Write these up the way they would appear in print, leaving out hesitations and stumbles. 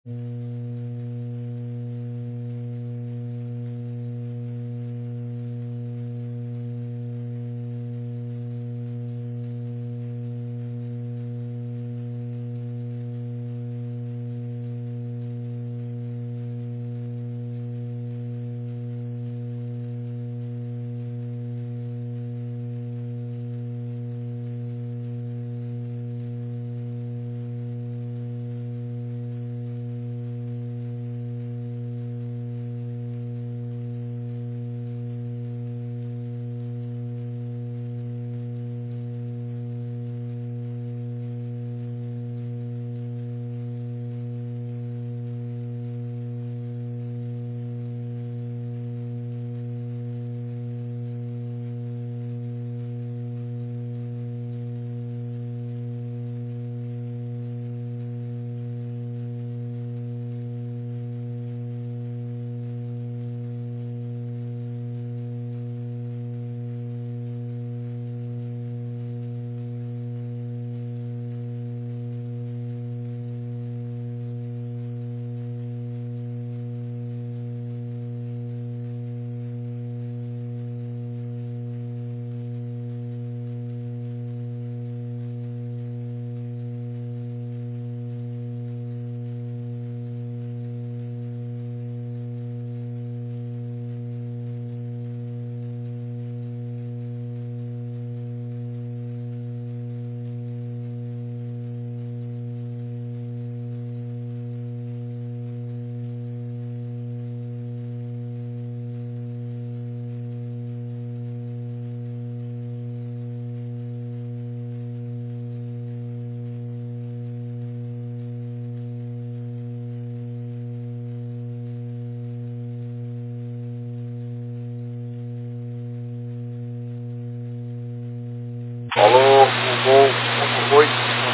Falou o gol 8,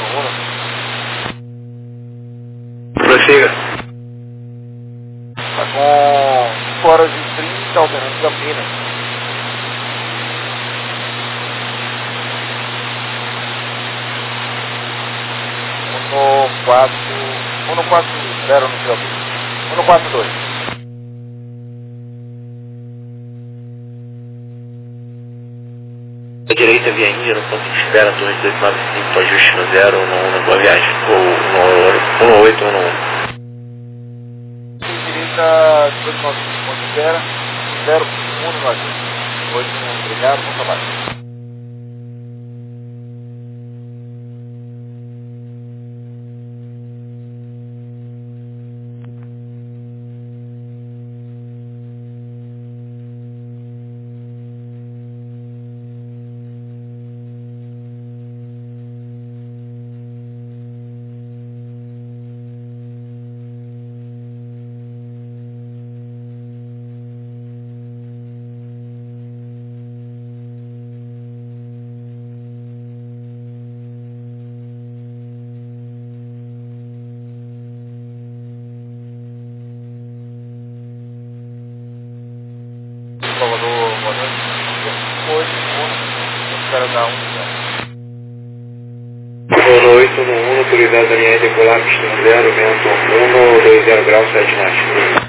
Prossiga. Está com 5 horas e 30, alternando Campinas. No 4-0 no Campinas. No 4-2. À direita, via Índia, no ponto de espera, torre 295, ajuste no 0, 1 boa viagem. Ou no 8 ou no 1. Direita, 295, ponto de espera, 0, 1 no ajuste. 8, obrigado, bom trabalho. Salvador, boa noite. Hoje, espera dar 1. No 8 no 1, autorizado da linha decolar, pistão 0, vento 1, 20 graus, 7 knots.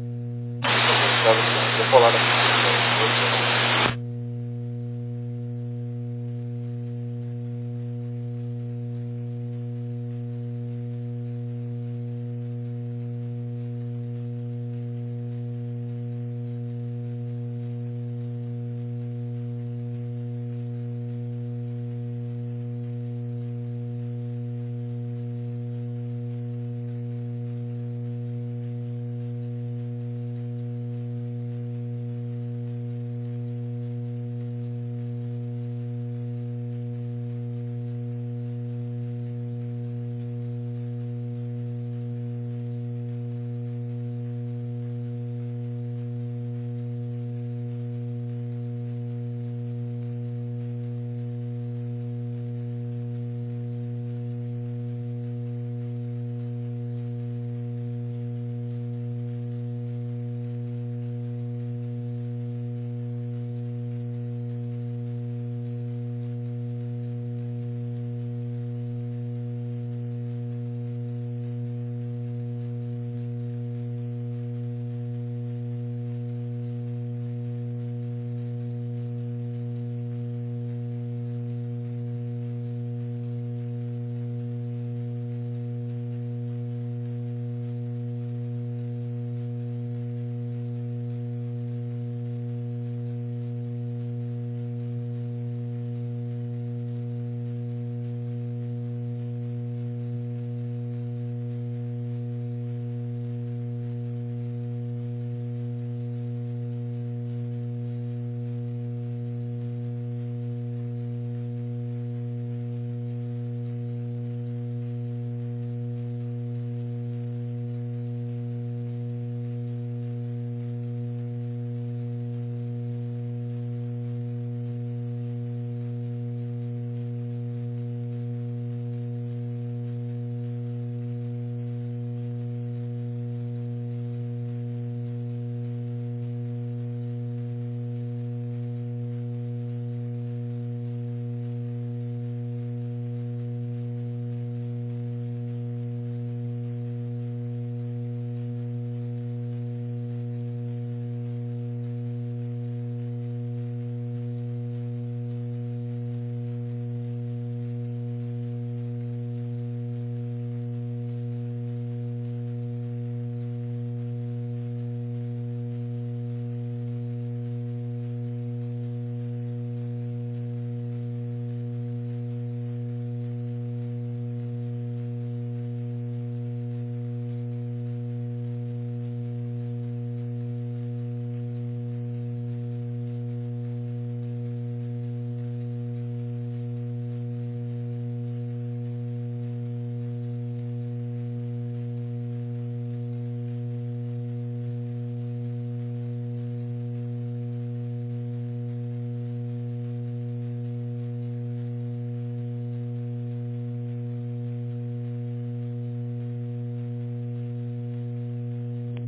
Decolada.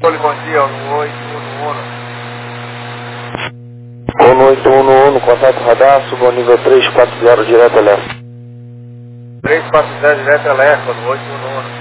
Bom dia, no 811. No 811, contato radar, suba ao nível 340 direto a leste. 340 direto a leste, no 811.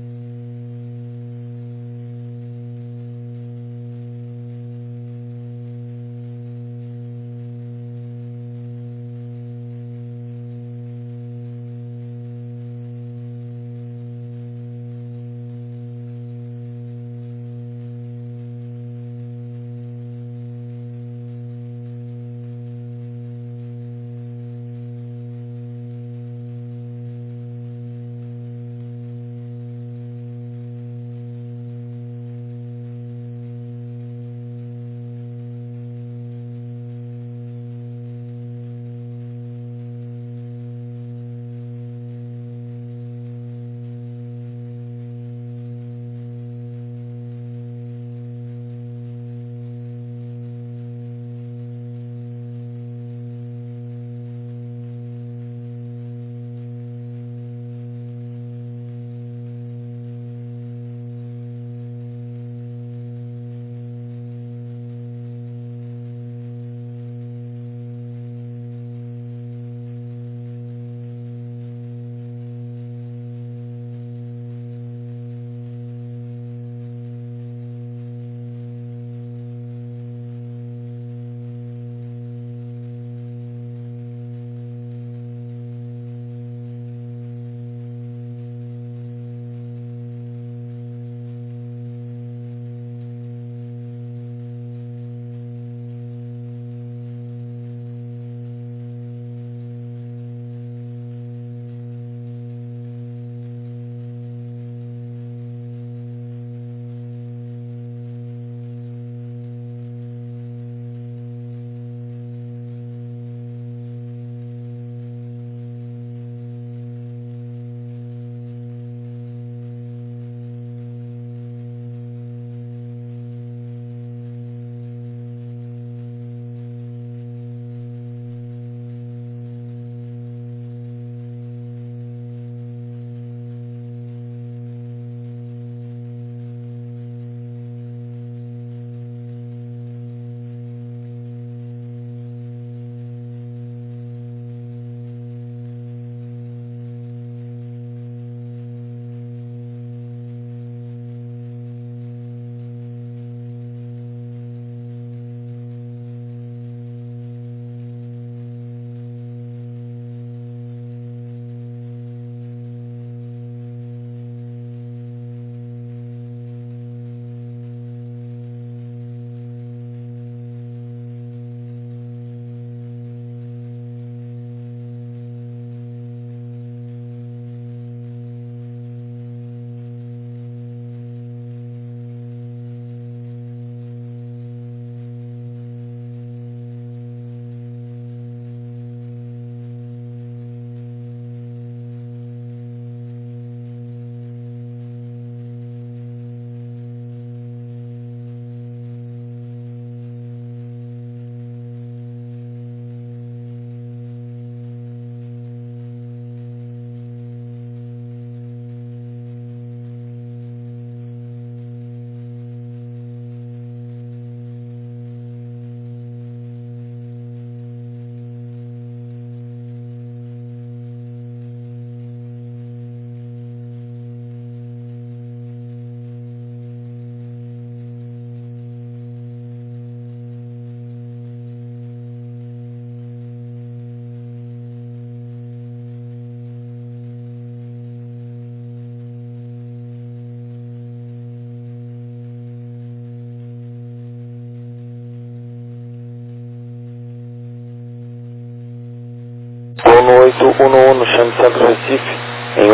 No 811, chame Centro Recife, em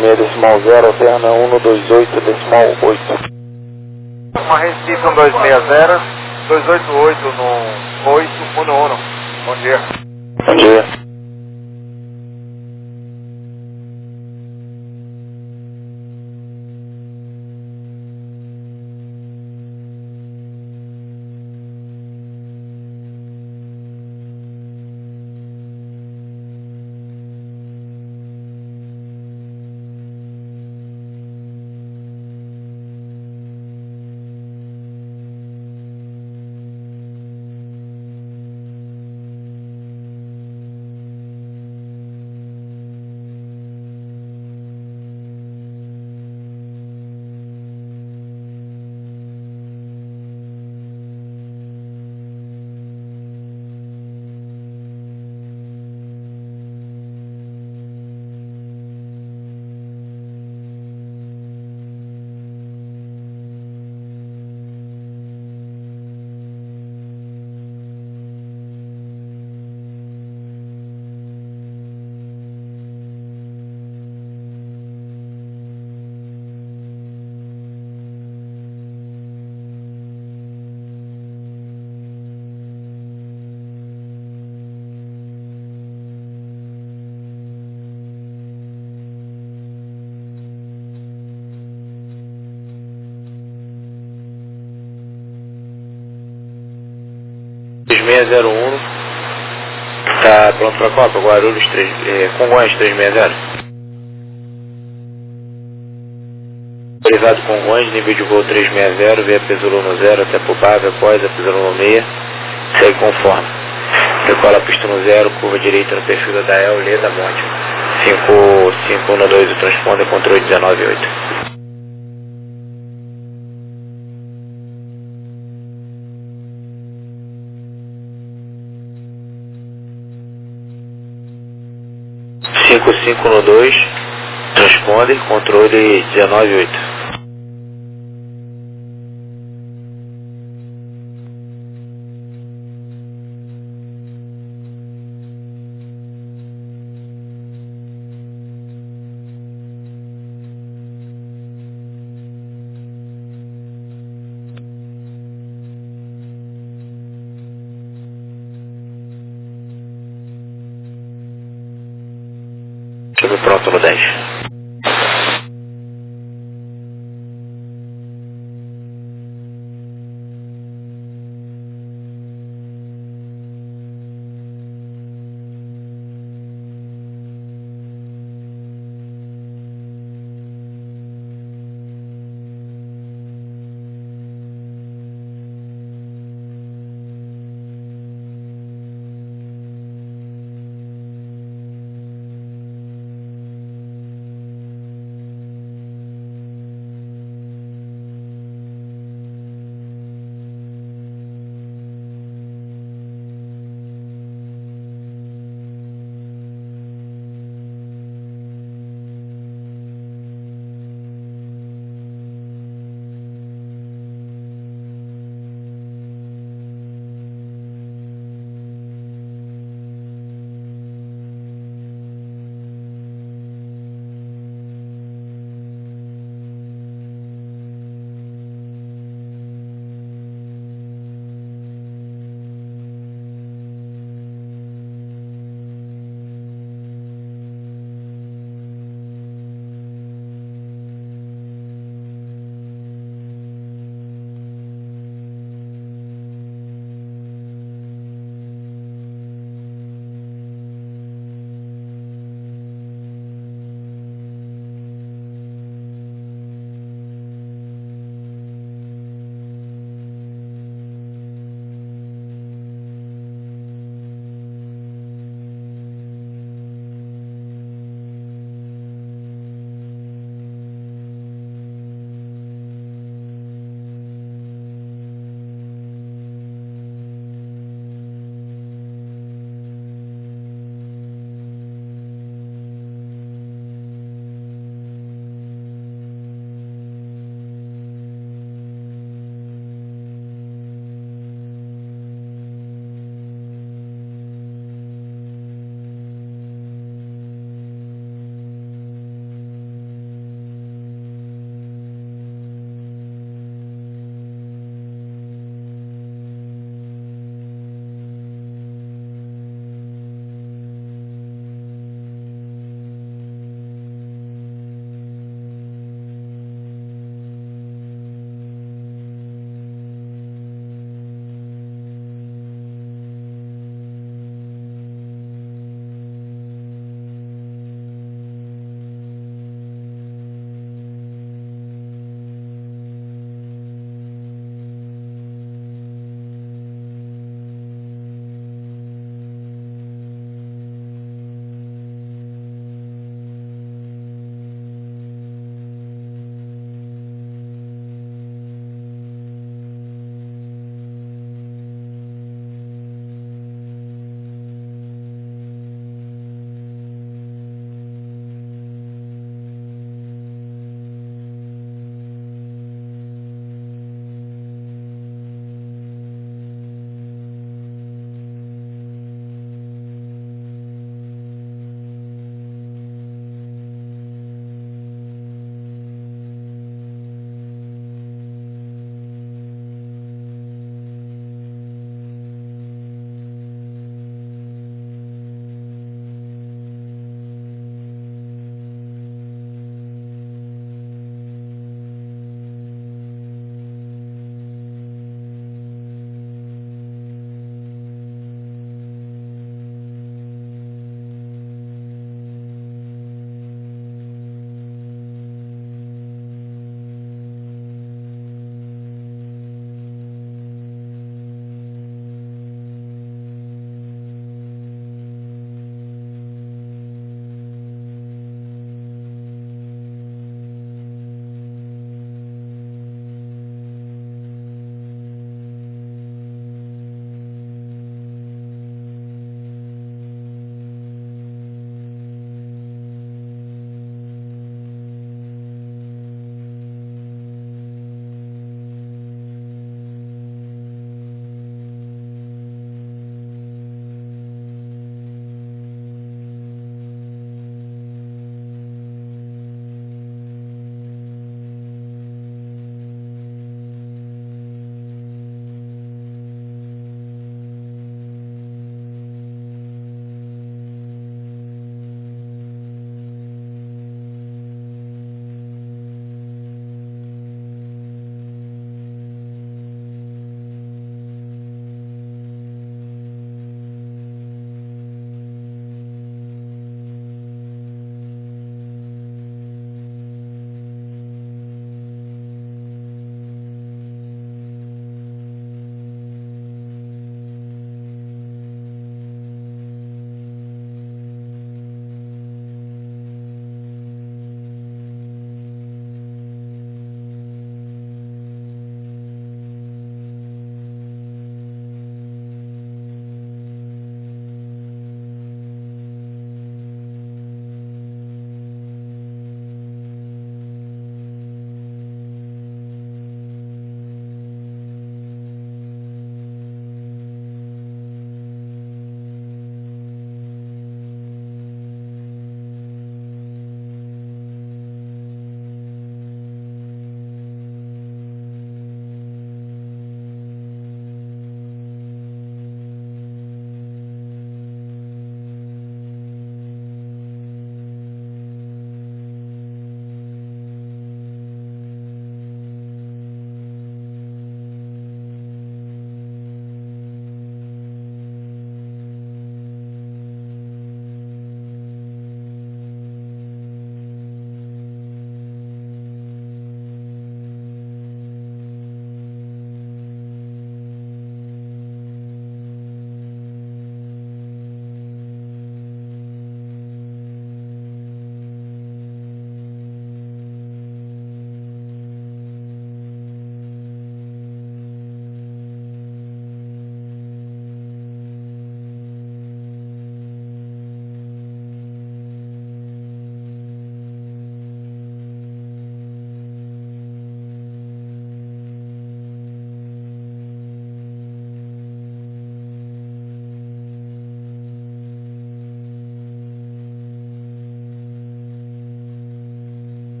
126.0, alterna 128.8. Uma Recife 1260, 288 no 811. Bom dia. Bom dia. 3601, tá pronto pra Copa, Guarulhos, Congonhas 360. Privado Congonhas, nível de voo 360, via Pesolou no 0 até Pubave, após a Pesolou no 6, segue conforme. Decola a pista no 0, curva direita no perfil da Dael, Lê da Monte. 5512, o transponder, controle 198. Cinco cinco no 2, transponder, controle 198. Chego pronto no 10.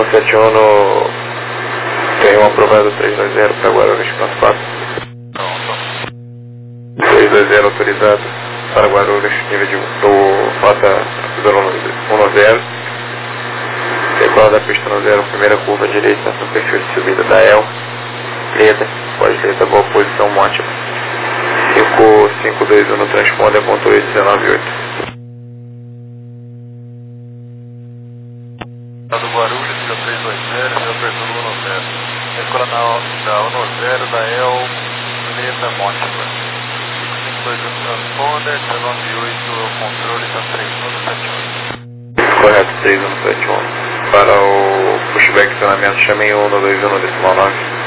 3171, tem um aprovado 320 para Guarulhos, ponto 4. Pronto. 320 autorizado para Guarulhos, nível de do rota 10. Decola da pista no 0, primeira curva direita, no perfil de subida da EL. Leda, pós-leda, boa posição, monte. 5521 no transponder, ponto 8198. Tá do Guarulhos, nível 320, nível perfil 10. Decola da 10 da EL, Leda, Monte. 5521 transponder, 198 controle, tá 3171. Correto, 3171. Para o pushback acionamento, chamem 121 decimal 9.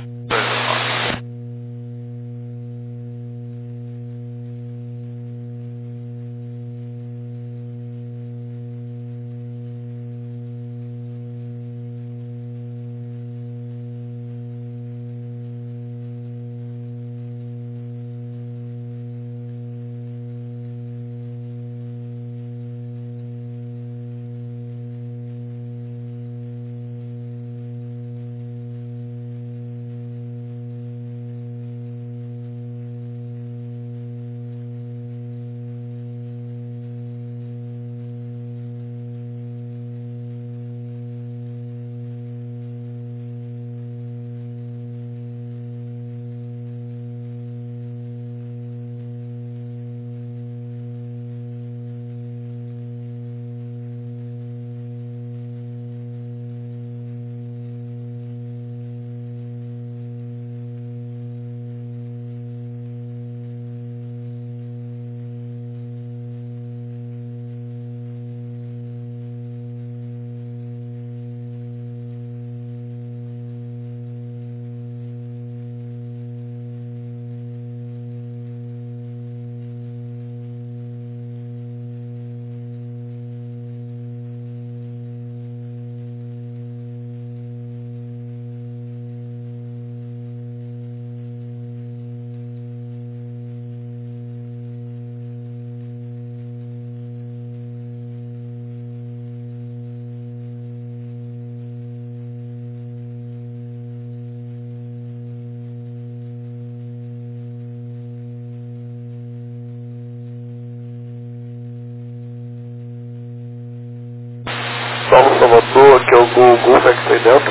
Salvador, aqui é o Golf X-Ray Delta.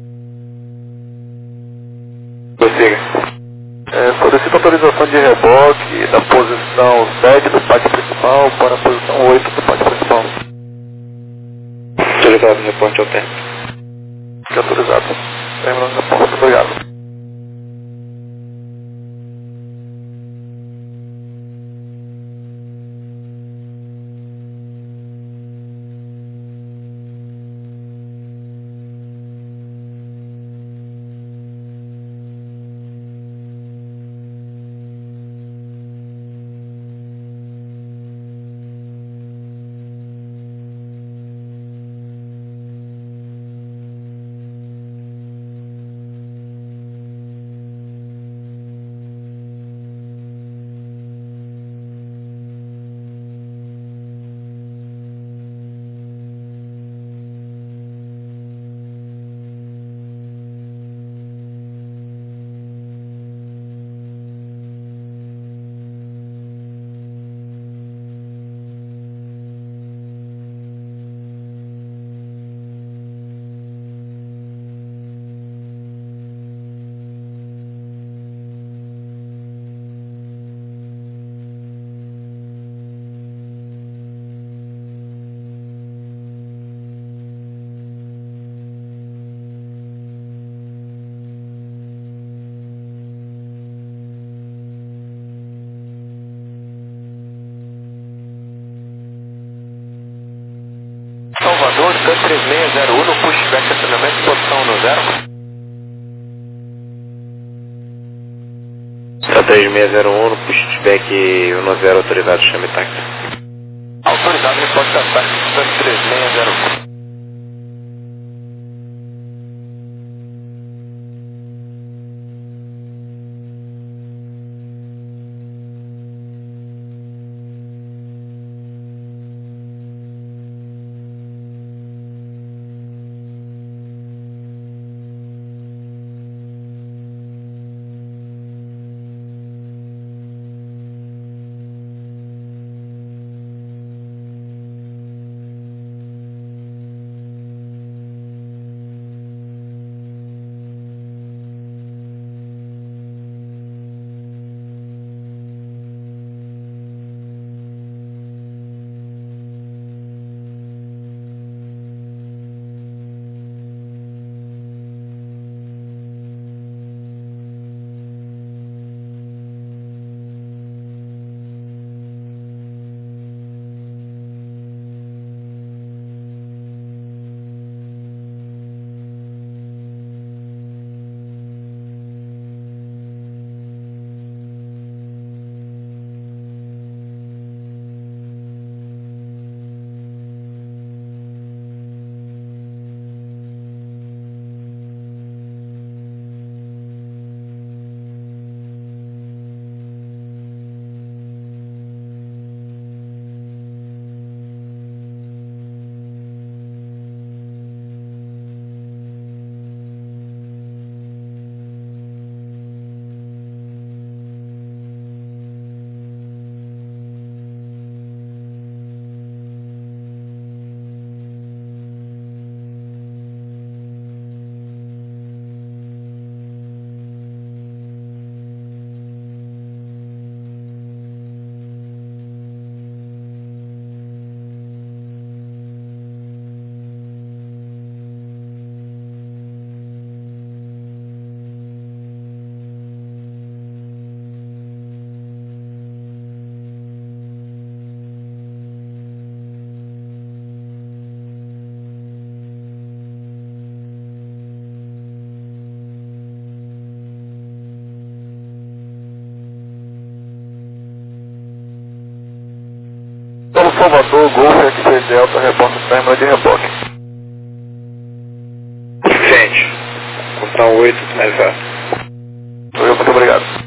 Prossiga. Solicito autorização de reboque da posição 7 do pátio principal para a posição 8 do pátio principal. Autorizado, reporte ao tempo. Autorizado. Terminando o reporte, obrigado. Salvador, 3601 no pushback acionamento, posição no 0. 3601 no pushback 10 autorizado, chame táxi. Autorizado, reporte da táxi 3601. Salvador, Golf XC Delta, reporta término de reboque. Suficiente. Construção 8, finalizado. Muito obrigado.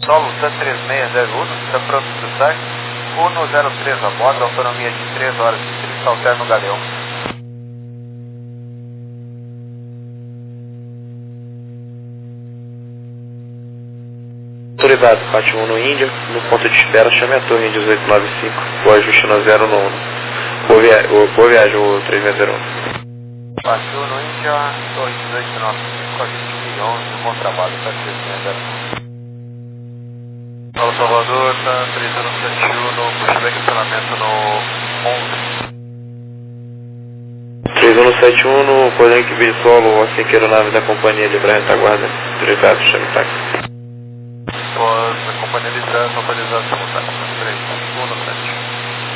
solo TAN 3601, está pronto para o saque. 103 a bordo, autonomia de 3 horas de cristal terno galeão. Autorizado, Fátima 1 no Índia, no ponto de espera, chame a torre em 1895, o ajuste no 0 no 1. Boa viagem, o 3601. Fátima 1 no Índia, torre 1895, ajuste 11, bom trabalho, TAN 3601. Paulo Salvador, TAN 3071, puxando estacionamento no 11. 3171 no Polenque Bissolo, assim que a aeronave da companhia livre retaguarda. Autorizado, chame táxi. Pós a companhia de trânsito, autorização, tá? 3117.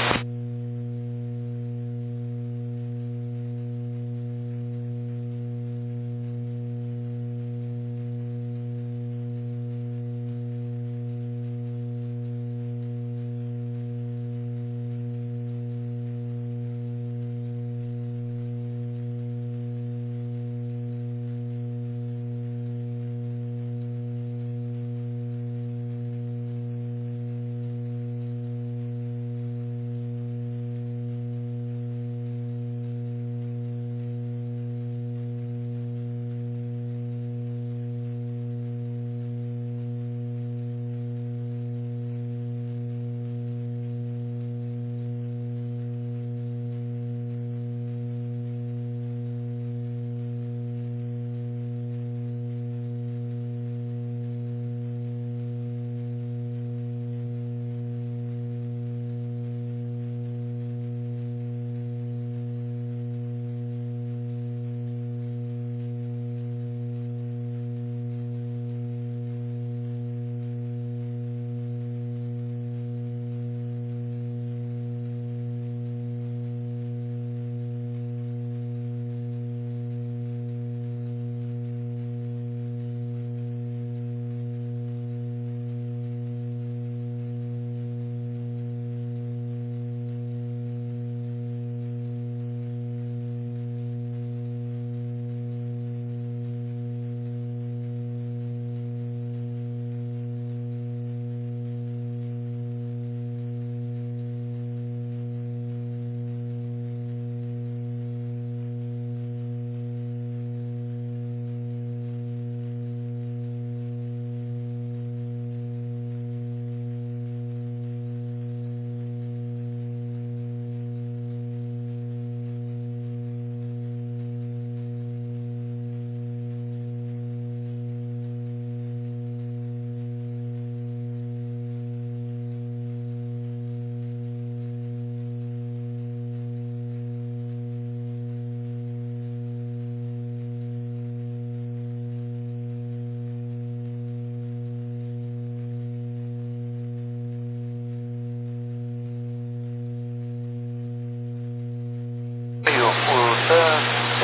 O TAN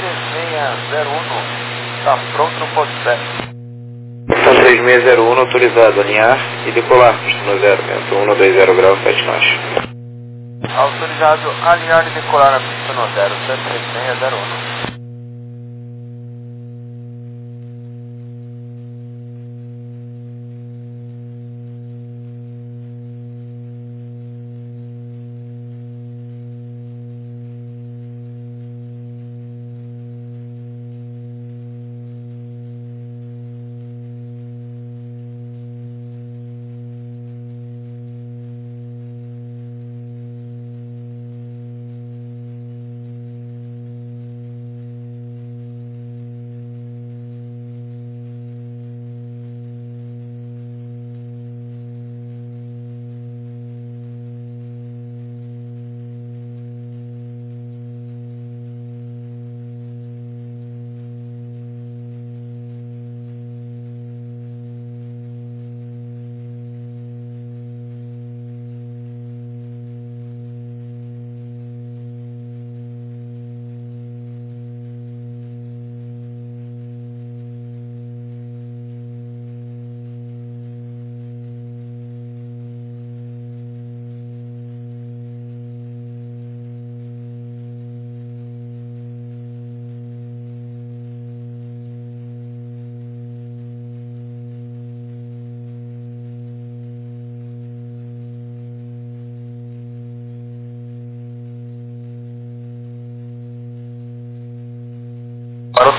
3601 está pronto no ponto 7. TAN 3601 autorizado, alinhar e decolar, no 0, vento 120 graus 7 nós. Autorizado alinhar e decolar na pista no 0, TAN 3601.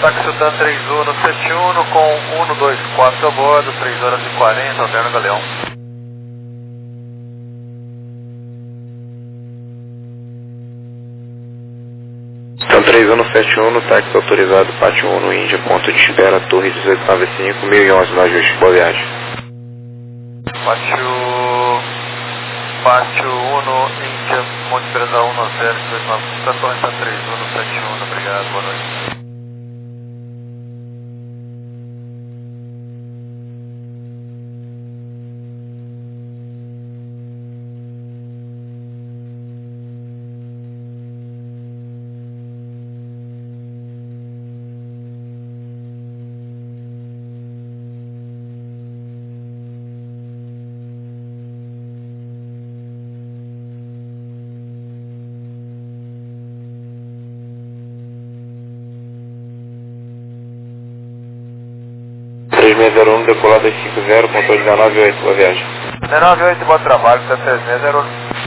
táxi Sultan 3171 com 124 a bordo, 3 horas e 40, Alterno Galeão. Então 3171, táxi autorizado, Pátio 1 Índia, ponto de espera, Torre 1895, 1011 no ajuste, boa viagem. Pátio 1 Índia, ponto de espera da 190, 1895, Torre 3171, obrigado, boa noite. Decolado 250, controle 198, boa viagem. 198, bom trabalho, T3601.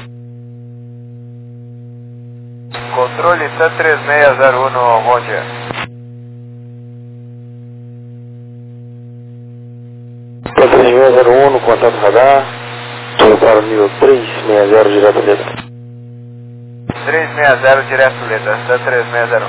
Controle T3601, bom dia. T3601, no contato radar, estou para o nível 360, direto letra. 360, direto letra, T3601.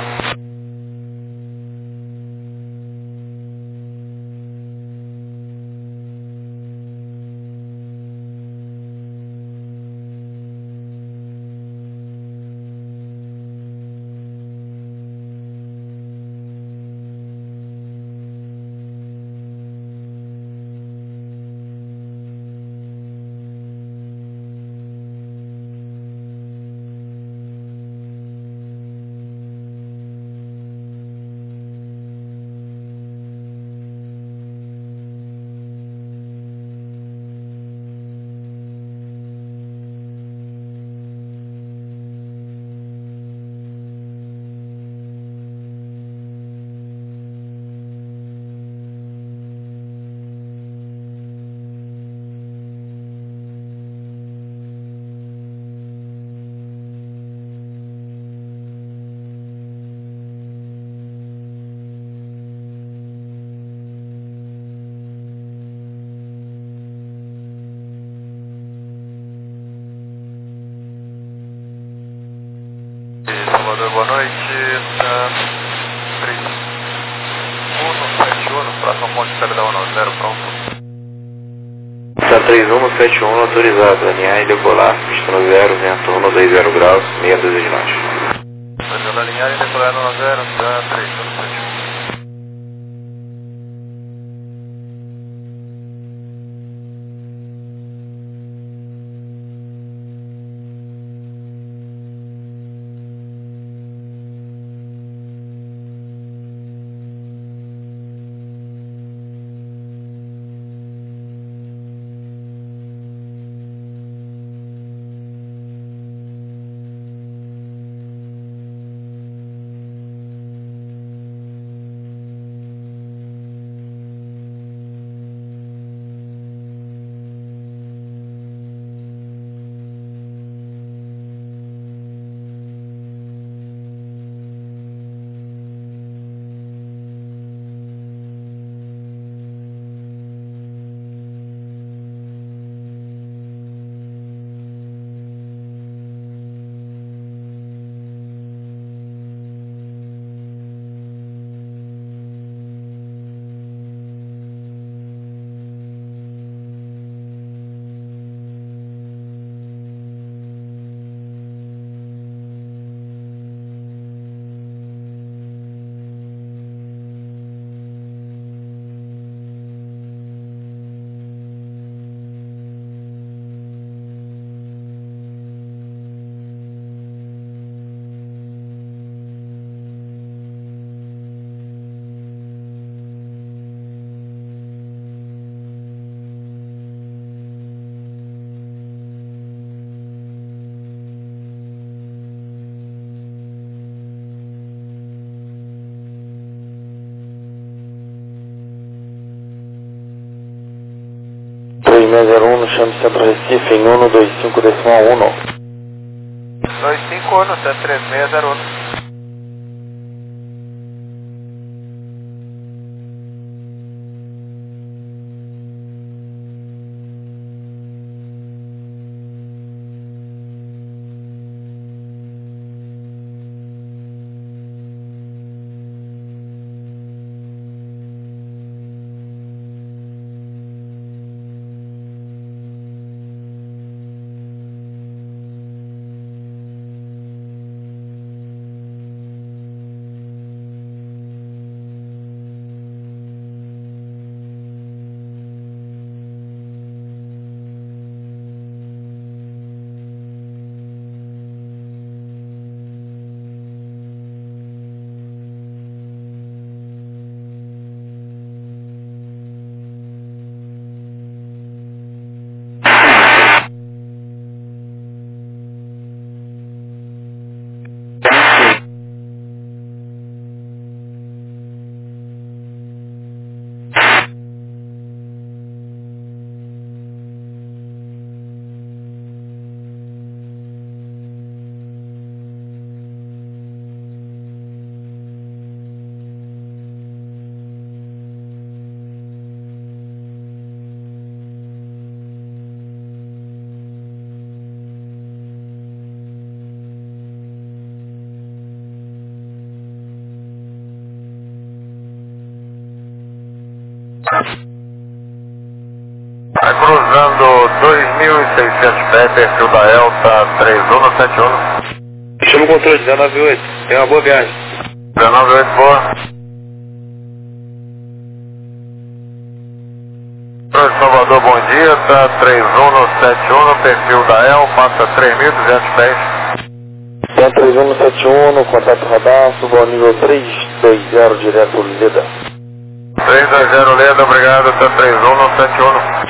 Salvador, boa noite. 3171, próximo ponto de espera da 190, pronto. 3171, autorizado, alinhar e decolar, pista no 0, vento 120 graus, meia dúzia de nós. Autorizado, alinhar e decolar no 0, 3171. no chame Centro Recife em 125 decimal 1. 251, 3601. cruzando 2.600 pés, perfil da Elta 3171. Chama o controle, 198. Tenha uma boa viagem. 198, boa. Salvador, bom dia, tá 3171 no perfil da El, passa 3.200 pés. Tem 3171 no contato radar, suba ao nível 320 direto Leda. 320 Leda, obrigado, tá 3171.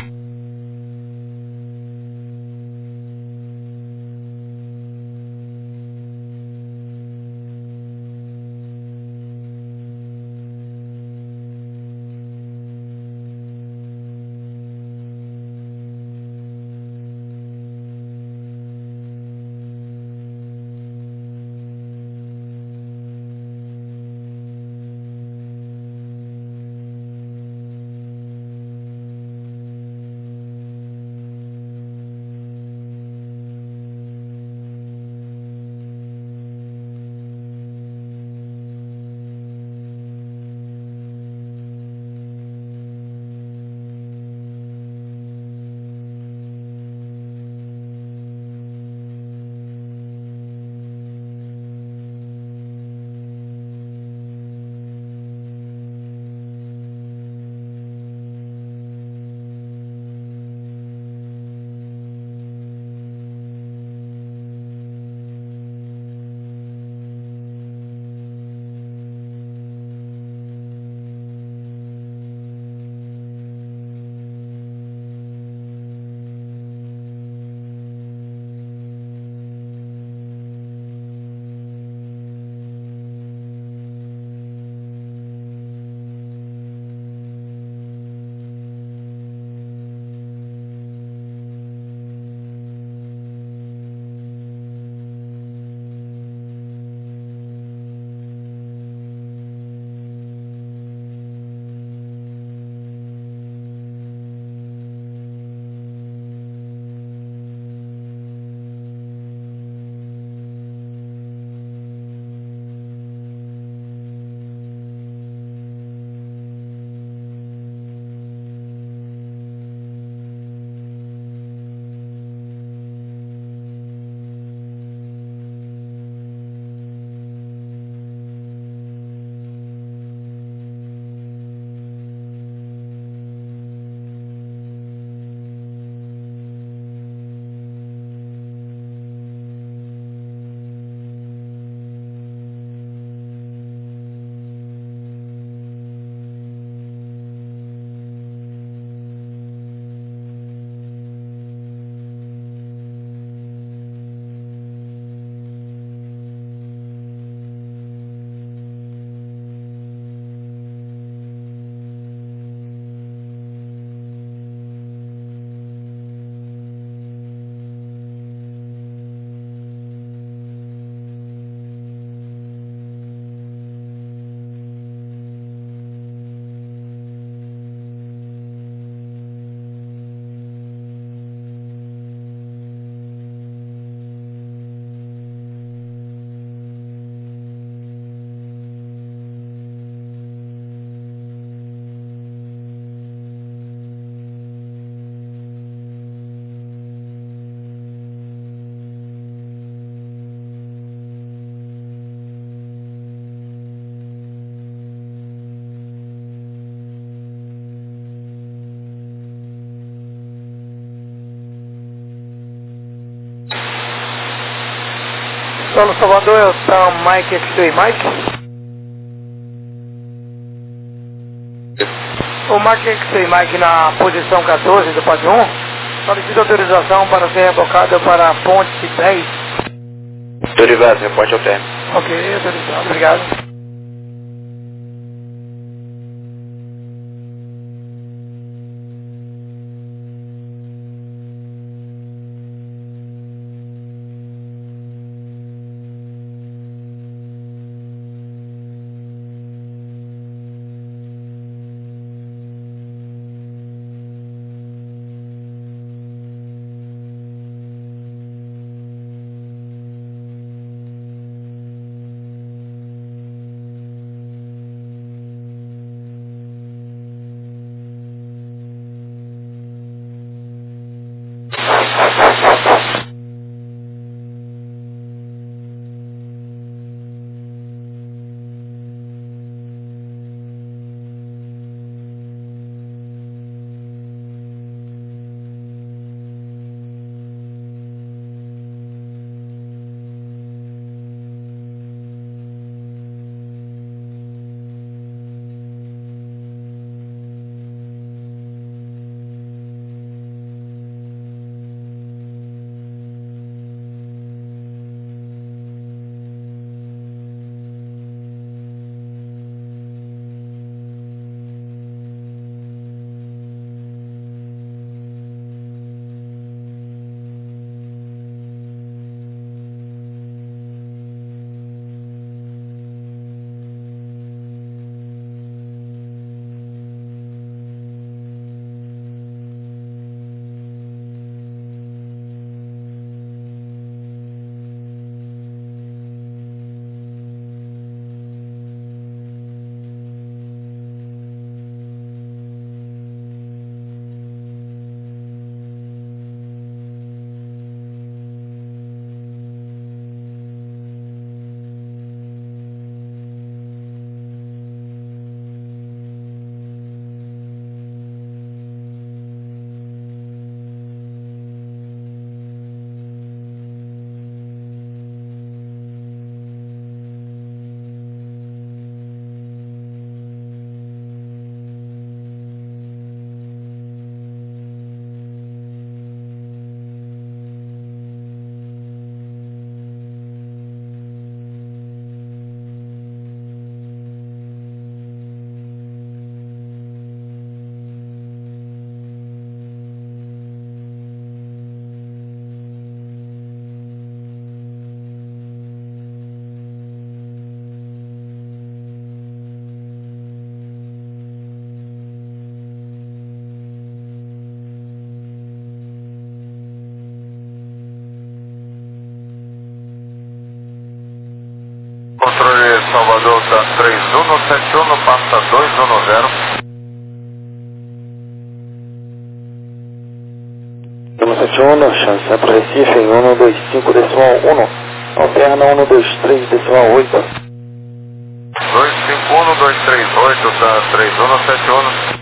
Solo Salvador, Elton Mike X-Ray Mike. O Mike X-Ray Mike na posição 14 do Padre 1, solicita autorização para ser rebocado para a ponte 10. Autorizado, reporte ao término. Ok, autorizado, obrigado. Salvador, tá 3171, passa 210. 171, chance para Recife em 125.1, alterna 123.8. 251, 238, tá 3171.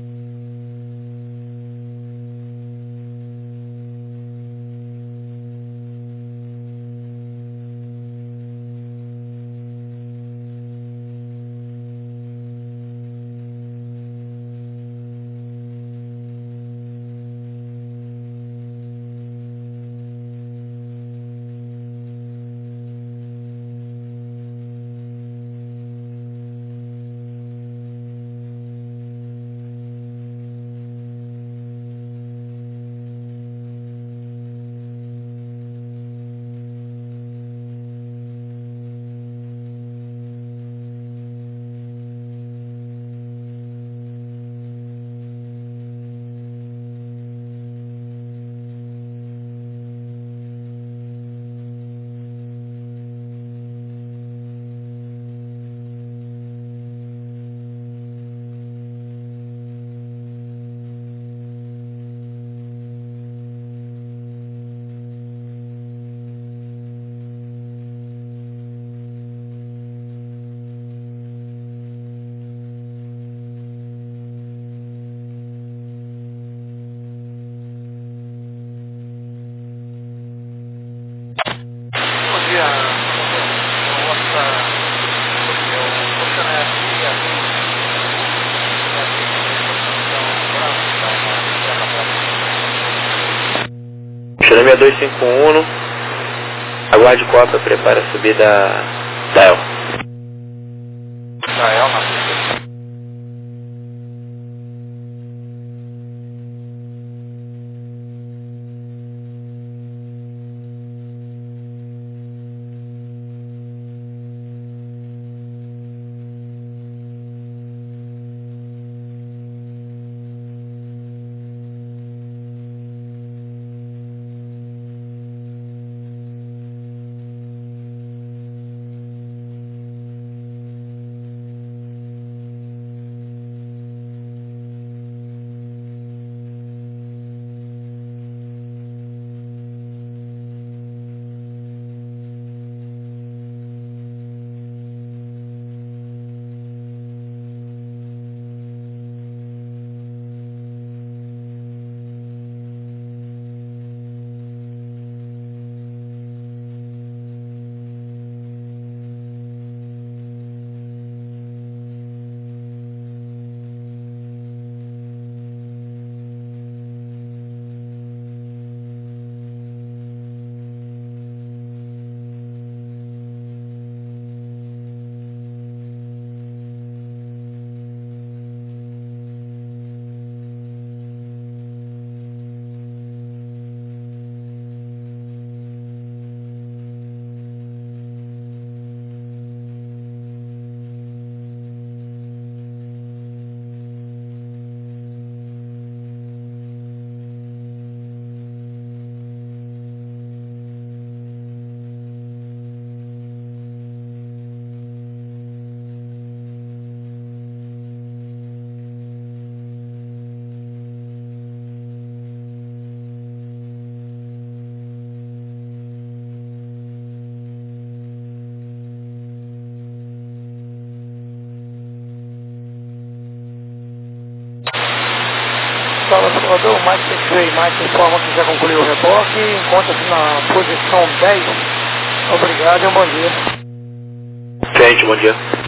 Xeremia 251, aguarde cota, prepare a subida da El. Da El na pista. Salvador, Mike X-Ray, Mike informa que já concluiu o reboque, encontra-se na posição 10. Obrigado e um bom dia. Gente, bom dia.